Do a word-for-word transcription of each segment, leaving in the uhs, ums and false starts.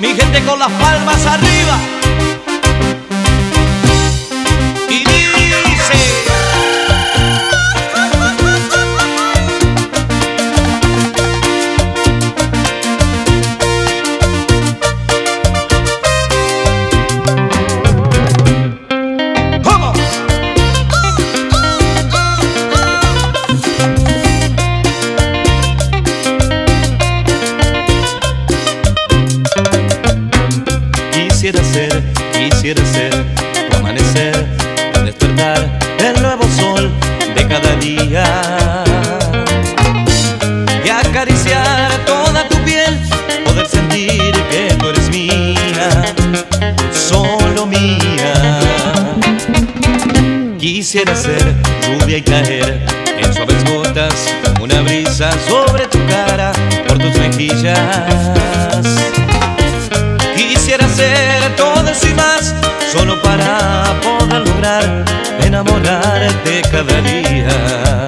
Mi gente con las palmas arriba. Y dice: ¿cómo? Quisiera ser, quisiera ser tu amanecer, tu despertar, el nuevo sol de cada día, y acariciar toda tu piel, poder sentir que tú eres mía, solo mía. Quisiera ser lluvia y caer en suaves gotas como una brisa sobre tu cara, por tus mejillas. Quisiera ser todo eso y más, solo para poder lograr enamorarte cada día.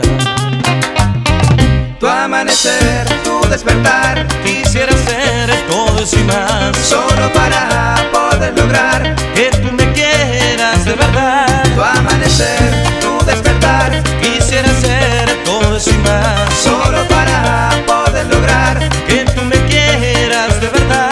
Tu amanecer, tu despertar, Quisiera ser todo eso y más, solo para poder lograr. que tú me quieras de verdad. Tu amanecer, tu despertar, Quisiera ser todo eso y más, solo para poder lograr. que tú me quieras de verdad.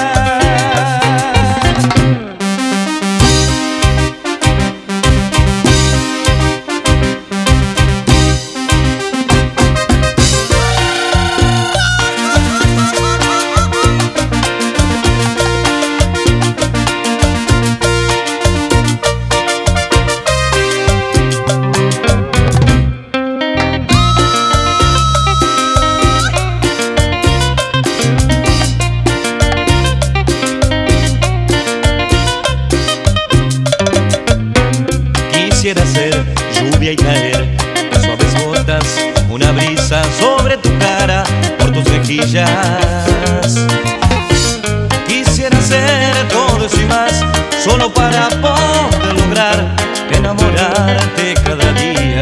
Quisiera ser lluvia y caer en suaves gotas, una brisa sobre tu cara, por tus mejillas. Quisiera ser todo eso y más, solo para poder lograr enamorarte cada día.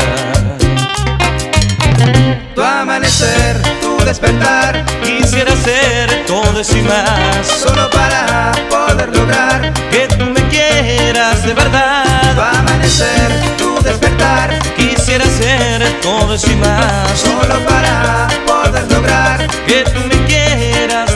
Tu amanecer, tu despertar, Quisiera ser todo eso y más, solo para poder lograr. que tú me quieras de Tu verdad. amanecer, tu despertar, Quisiera ser todo eso y más, solo para poder lograr. que tú me quieras